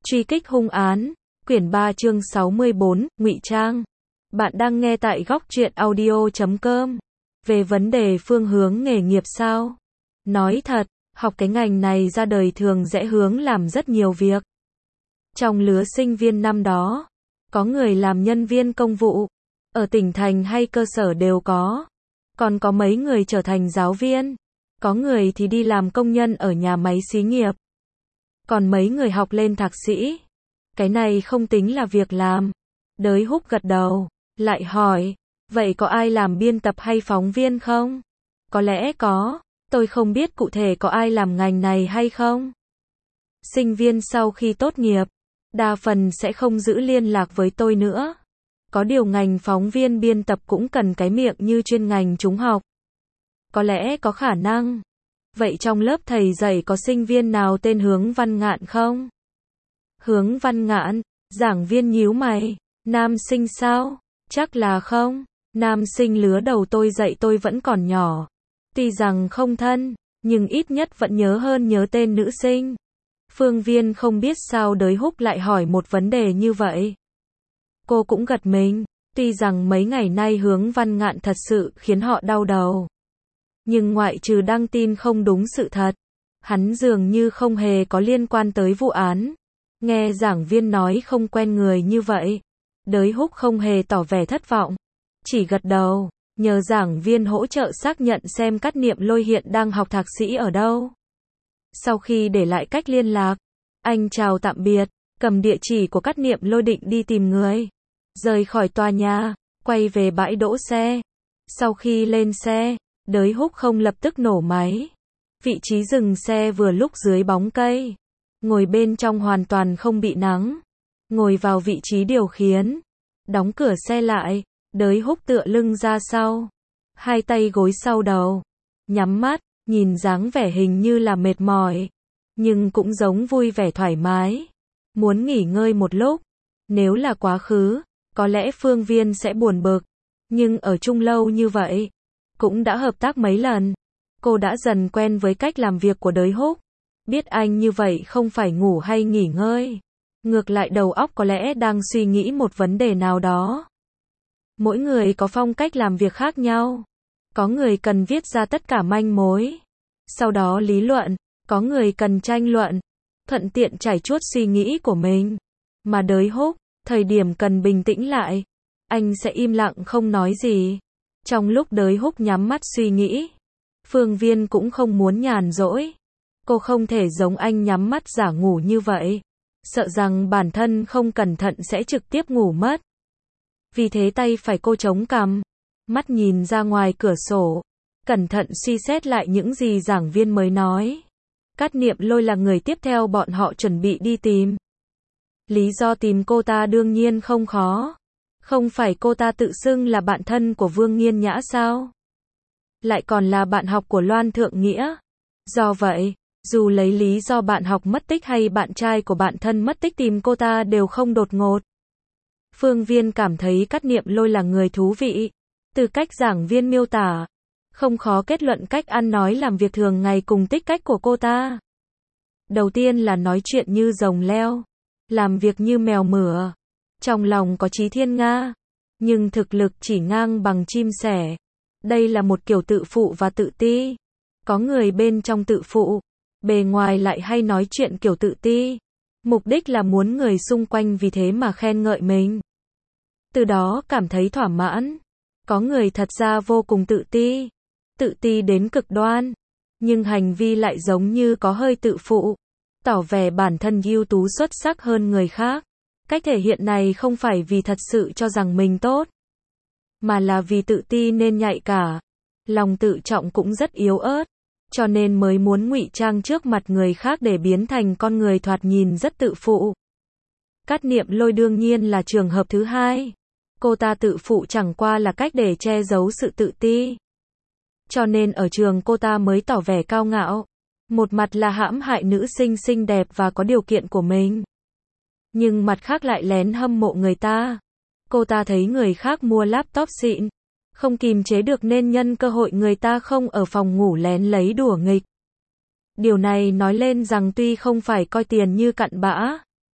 Truy kích hung án, quyển 3 chương 64, ngụy trang. Bạn đang nghe tại góc truyện audio.com. Về vấn đề phương hướng nghề nghiệp sao? Nói thật, học cái ngành này ra đời thường dễ hướng làm rất nhiều việc. Trong lứa sinh viên năm đó, có người làm nhân viên công vụ, ở tỉnh thành hay cơ sở đều có. Còn có mấy người trở thành giáo viên, có người thì đi làm công nhân ở nhà máy xí nghiệp. Còn mấy người học lên thạc sĩ. Cái này không tính là việc làm. Đới Húc gật đầu, lại hỏi, vậy có ai làm biên tập hay phóng viên không? Có lẽ có, tôi không biết cụ thể có ai làm ngành này hay không. Sinh viên sau khi tốt nghiệp, đa phần sẽ không giữ liên lạc với tôi nữa. Có điều ngành phóng viên biên tập cũng cần cái miệng như chuyên ngành chúng học. Có lẽ có khả năng. Vậy trong lớp thầy dạy có sinh viên nào tên Hướng Văn Ngạn không? Hướng Văn Ngạn, giảng viên nhíu mày, nam sinh sao? Chắc là không, nam sinh lứa đầu tôi dạy tôi vẫn còn nhỏ. Tuy rằng không thân, nhưng ít nhất vẫn nhớ hơn nhớ tên nữ sinh. Phương Viên không biết sao Đới Húc lại hỏi một vấn đề như vậy. Cô cũng gật mình, tuy rằng mấy ngày nay Hướng Văn Ngạn thật sự khiến họ đau đầu. Nhưng ngoại trừ đăng tin không đúng sự thật, hắn dường như không hề có liên quan tới vụ án. Nghe giảng viên nói không quen người như vậy, Đới Húc không hề tỏ vẻ thất vọng, chỉ gật đầu, nhờ giảng viên hỗ trợ xác nhận xem Cát Niệm Lôi hiện đang học thạc sĩ ở đâu. Sau khi để lại cách liên lạc, anh chào tạm biệt, cầm địa chỉ của Cát Niệm Lôi định đi tìm người, rời khỏi tòa nhà, quay về bãi đỗ xe. Sau khi lên xe, Đới Húc không lập tức nổ máy. Vị trí dừng xe vừa lúc dưới bóng cây. Ngồi bên trong hoàn toàn không bị nắng. Ngồi vào vị trí điều khiển. Đóng cửa xe lại, Đới Húc tựa lưng ra sau. Hai tay gối sau đầu. Nhắm mắt, nhìn dáng vẻ hình như là mệt mỏi. Nhưng cũng giống vui vẻ thoải mái. Muốn nghỉ ngơi một lúc. Nếu là quá khứ, có lẽ Phương Viên sẽ buồn bực. Nhưng ở chung lâu như vậy, cũng đã hợp tác mấy lần. Cô đã dần quen với cách làm việc của Đới Húc. Biết anh như vậy không phải ngủ hay nghỉ ngơi. Ngược lại đầu óc có lẽ đang suy nghĩ một vấn đề nào đó. Mỗi người có phong cách làm việc khác nhau. Có người cần viết ra tất cả manh mối. Sau đó lý luận. Có người cần tranh luận. Thuận tiện trải chuốt suy nghĩ của mình. Mà Đới Húc, thời điểm cần bình tĩnh lại, anh sẽ im lặng không nói gì. Trong lúc Đới Húc nhắm mắt suy nghĩ, Phương Viên cũng không muốn nhàn rỗi. Cô không thể giống anh nhắm mắt giả ngủ như vậy. Sợ rằng bản thân không cẩn thận sẽ trực tiếp ngủ mất. Vì thế tay phải cô chống cằm, mắt nhìn ra ngoài cửa sổ, cẩn thận suy xét lại những gì giảng viên mới nói. Cát Niệm Lôi là người tiếp theo bọn họ chuẩn bị đi tìm. Lý do tìm cô ta đương nhiên không khó. Không phải cô ta tự xưng là bạn thân của Vương Nghiên Nhã sao? Lại còn là bạn học của Loan Thượng Nghĩa. Do vậy, dù lấy lý do bạn học mất tích hay bạn trai của bạn thân mất tích tìm cô ta đều không đột ngột. Phương Viên cảm thấy Cát Niệm Lôi là người thú vị. Từ cách giảng viên miêu tả, không khó kết luận cách ăn nói làm việc thường ngày cùng tích cách của cô ta. Đầu tiên là nói chuyện như rồng leo, làm việc như mèo mửa. Trong lòng có chí thiên nga, nhưng thực lực chỉ ngang bằng chim sẻ. Đây là một kiểu tự phụ và tự ti. Có người bên trong tự phụ, bề ngoài lại hay nói chuyện kiểu tự ti. Mục đích là muốn người xung quanh vì thế mà khen ngợi mình. Từ đó cảm thấy thỏa mãn. Có người thật ra vô cùng tự ti đến cực đoan. Nhưng hành vi lại giống như có hơi tự phụ, tỏ vẻ bản thân ưu tú xuất sắc hơn người khác. Cách thể hiện này không phải vì thật sự cho rằng mình tốt, mà là vì tự ti nên nhạy cả. Lòng tự trọng cũng rất yếu ớt, cho nên mới muốn ngụy trang trước mặt người khác để biến thành con người thoạt nhìn rất tự phụ. Cát Niệm Lôi đương nhiên là trường hợp thứ hai. Cô ta tự phụ chẳng qua là cách để che giấu sự tự ti. Cho nên ở trường cô ta mới tỏ vẻ cao ngạo. Một mặt là hãm hại nữ sinh xinh đẹp và có điều kiện của mình. Nhưng mặt khác lại lén hâm mộ người ta. Cô ta thấy người khác mua laptop xịn, không kìm chế được nên nhân cơ hội người ta không ở phòng ngủ lén lấy đùa nghịch. Điều này nói lên rằng tuy không phải coi tiền như cặn bã,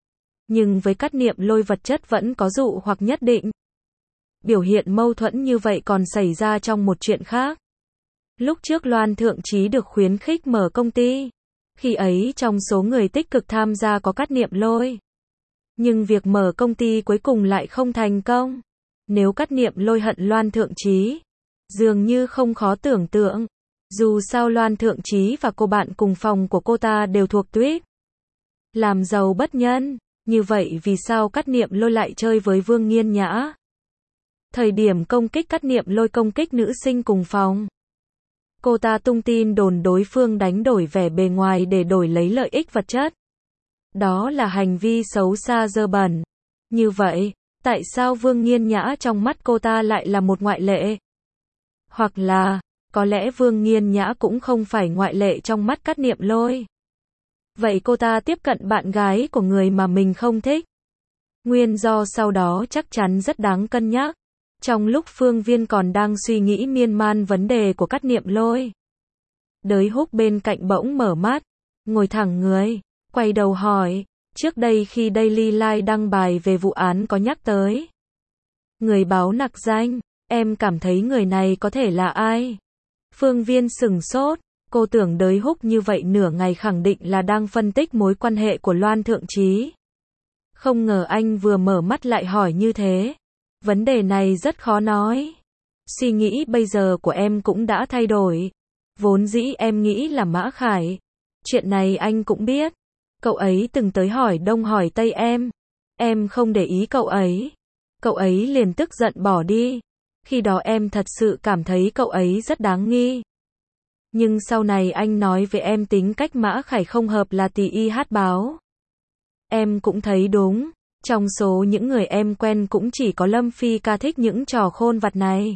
Nhưng với Cát Niệm Lôi vật chất vẫn có dụ hoặc nhất định. Biểu hiện mâu thuẫn như vậy còn xảy ra trong một chuyện khác. Lúc trước Loan Thượng Chí được khuyến khích mở công ty. Khi ấy trong số người tích cực tham gia có Cát Niệm Lôi. Nhưng việc mở công ty cuối cùng lại không thành công. Nếu Cát Niệm Lôi hận Loan Thượng Chí, dường như không khó tưởng tượng. Dù sao Loan Thượng Chí và cô bạn cùng phòng của cô ta đều thuộc tuýp làm giàu bất nhân. Như vậy vì sao Cát Niệm Lôi lại chơi với Vương Nghiên Nhã? Thời điểm công kích Cát Niệm Lôi công kích nữ sinh cùng phòng. Cô ta tung tin đồn đối phương đánh đổi vẻ bề ngoài để đổi lấy lợi ích vật chất. Đó là hành vi xấu xa dơ bẩn. Như vậy, tại sao Vương Nghiên Nhã trong mắt cô ta lại là một ngoại lệ? Hoặc là, có lẽ Vương Nghiên Nhã cũng không phải ngoại lệ trong mắt Cát Niệm Lôi. Vậy cô ta tiếp cận bạn gái của người mà mình không thích. Nguyên do sau đó chắc chắn rất đáng cân nhắc. Trong lúc Phương Viên còn đang suy nghĩ miên man vấn đề của Cát Niệm Lôi, Đới Húc bên cạnh bỗng mở mắt, ngồi thẳng người, quay đầu hỏi, trước đây khi Daily Life đăng bài về vụ án có nhắc tới người báo nặc danh, em cảm thấy người này có thể là ai? Phương Viên sửng sốt, cô tưởng Đới Húc như vậy nửa ngày khẳng định là đang phân tích mối quan hệ của Loan Thượng Chí. Không ngờ anh vừa mở mắt lại hỏi như thế. Vấn đề này rất khó nói. Suy nghĩ bây giờ của em cũng đã thay đổi. Vốn dĩ em nghĩ là Mã Khải. Chuyện này anh cũng biết. Cậu ấy từng tới hỏi đông hỏi tây em. Em không để ý cậu ấy. Cậu ấy liền tức giận bỏ đi. Khi đó em thật sự cảm thấy cậu ấy rất đáng nghi. Nhưng sau này anh nói với em tính cách Mã Khải không hợp là tỳ y hát báo. Em cũng thấy đúng. Trong số những người em quen cũng chỉ có Lâm Phi Ca thích những trò khôn vặt này.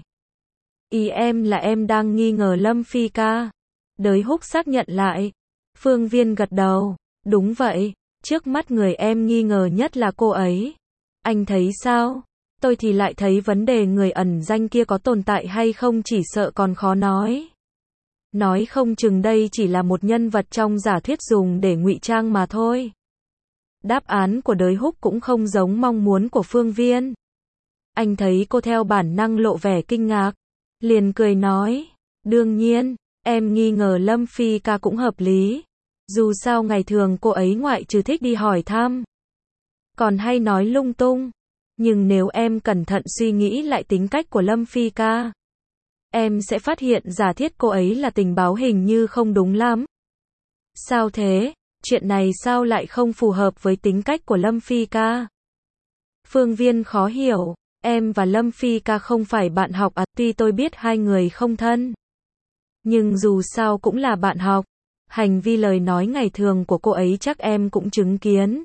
Ý em là em đang nghi ngờ Lâm Phi Ca. Đới Húc xác nhận lại. Phương Viên gật đầu. Đúng vậy, trước mắt người em nghi ngờ nhất là cô ấy. Anh thấy sao? Tôi thì lại thấy vấn đề người ẩn danh kia có tồn tại hay không chỉ sợ còn khó nói. Nói không chừng đây chỉ là một nhân vật trong giả thuyết dùng để ngụy trang mà thôi. Đáp án của Đới Húc cũng không giống mong muốn của Phương Viên. Anh thấy cô theo bản năng lộ vẻ kinh ngạc. Liền cười nói. Đương nhiên, em nghi ngờ Lâm Phi Ca cũng hợp lý. Dù sao ngày thường cô ấy ngoại trừ thích đi hỏi thăm, còn hay nói lung tung. Nhưng nếu em cẩn thận suy nghĩ lại tính cách của Lâm Phi Ca, em sẽ phát hiện giả thiết cô ấy là tình báo hình như không đúng lắm. Sao thế? Chuyện này sao lại không phù hợp với tính cách của Lâm Phi Ca? Phương Viên khó hiểu, em và Lâm Phi Ca không phải bạn học à? Tuy tôi biết hai người không thân, nhưng dù sao cũng là bạn học. Hành vi lời nói ngày thường của cô ấy chắc em cũng chứng kiến.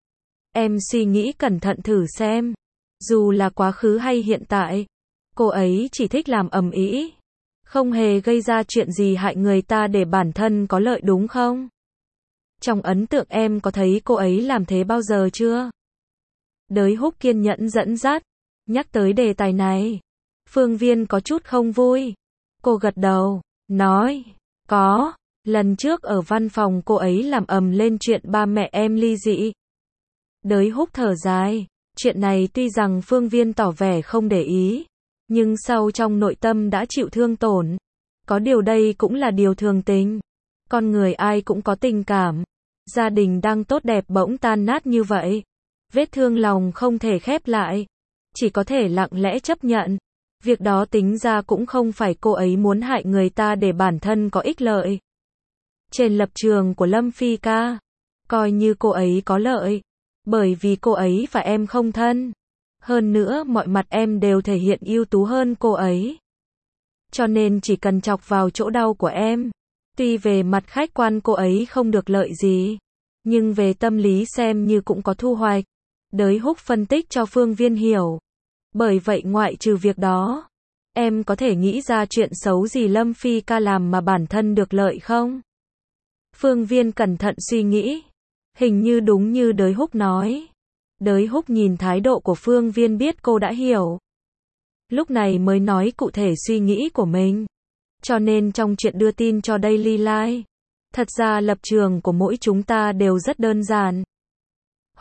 Em suy nghĩ cẩn thận thử xem. Dù là quá khứ hay hiện tại, cô ấy chỉ thích làm ầm ĩ, không hề gây ra chuyện gì hại người ta để bản thân có lợi đúng không? Trong ấn tượng em có thấy cô ấy làm thế bao giờ chưa? Đới Húc kiên nhẫn dẫn dắt, nhắc tới đề tài này. Phương Viên có chút không vui. Cô gật đầu, nói, có, lần trước ở văn phòng cô ấy làm ầm lên chuyện ba mẹ em ly dị. Đới Húc thở dài, chuyện này tuy rằng Phương Viên tỏ vẻ không để ý, nhưng sâu trong nội tâm đã chịu thương tổn. Có điều đây cũng là điều thường tình. Con người ai cũng có tình cảm. Gia đình đang tốt đẹp bỗng tan nát như vậy. Vết thương lòng không thể khép lại. Chỉ có thể lặng lẽ chấp nhận. Việc đó tính ra cũng không phải cô ấy muốn hại người ta để bản thân có ích lợi. Trên lập trường của Lâm Phi Ca, coi như cô ấy có lợi. Bởi vì cô ấy và em không thân. Hơn nữa mọi mặt em đều thể hiện ưu tú hơn cô ấy. Cho nên chỉ cần chọc vào chỗ đau của em. Tuy về mặt khách quan cô ấy không được lợi gì, nhưng về tâm lý xem như cũng có thu hoạch. Đới Húc phân tích cho Phương Viên hiểu. Bởi vậy ngoại trừ việc đó, em có thể nghĩ ra chuyện xấu gì Lâm Phi Ca làm mà bản thân được lợi không? Phương Viên cẩn thận suy nghĩ. Hình như đúng như Đới Húc nói. Đới Húc nhìn thái độ của Phương Viên biết cô đã hiểu. Lúc này mới nói cụ thể suy nghĩ của mình. Cho nên trong chuyện đưa tin cho Daily Life, thật ra lập trường của mỗi chúng ta đều rất đơn giản.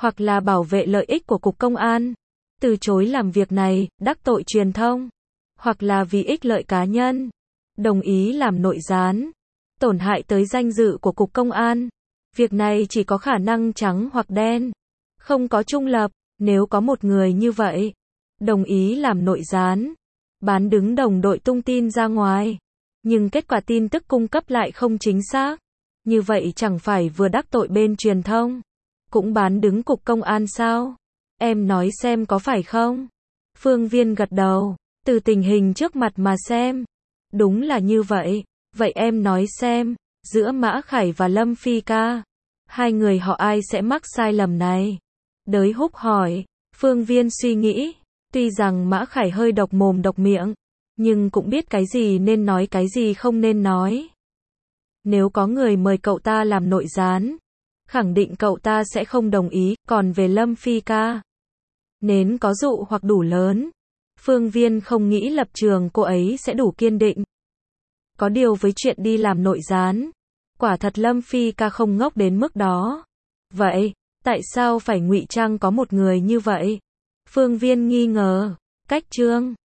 hoặc là bảo vệ lợi ích của Cục Công an, từ chối làm việc này, đắc tội truyền thông, hoặc là vì ích lợi cá nhân, đồng ý làm nội gián, tổn hại tới danh dự của Cục Công an. Việc này chỉ có khả năng trắng hoặc đen, không có trung lập. Nếu có một người như vậy, đồng ý làm nội gián, bán đứng đồng đội tung tin ra ngoài, nhưng kết quả tin tức cung cấp lại không chính xác, như vậy chẳng phải vừa đắc tội bên truyền thông, cũng bán đứng Cục Công an sao? Em nói xem có phải không? Phương Viên gật đầu, từ tình hình trước mặt mà xem, đúng là như vậy. Vậy em nói xem, giữa Mã Khải và Lâm Phi Ca, hai người họ ai sẽ mắc sai lầm này? Đới Húc hỏi. Phương Viên suy nghĩ, tuy rằng Mã Khải hơi độc mồm độc miệng, nhưng cũng biết cái gì nên nói cái gì không nên nói. Nếu có người mời cậu ta làm nội gián, khẳng định cậu ta sẽ không đồng ý, còn về Lâm Phi Ca, nến có dụ hoặc đủ lớn. Phương Viên không nghĩ lập trường cô ấy sẽ đủ kiên định. Có điều với chuyện đi làm nội gián, quả thật Lâm Phi Ca không ngốc đến mức đó. Vậy, tại sao phải ngụy trang có một người như vậy? Phương Viên nghi ngờ. Cách Trương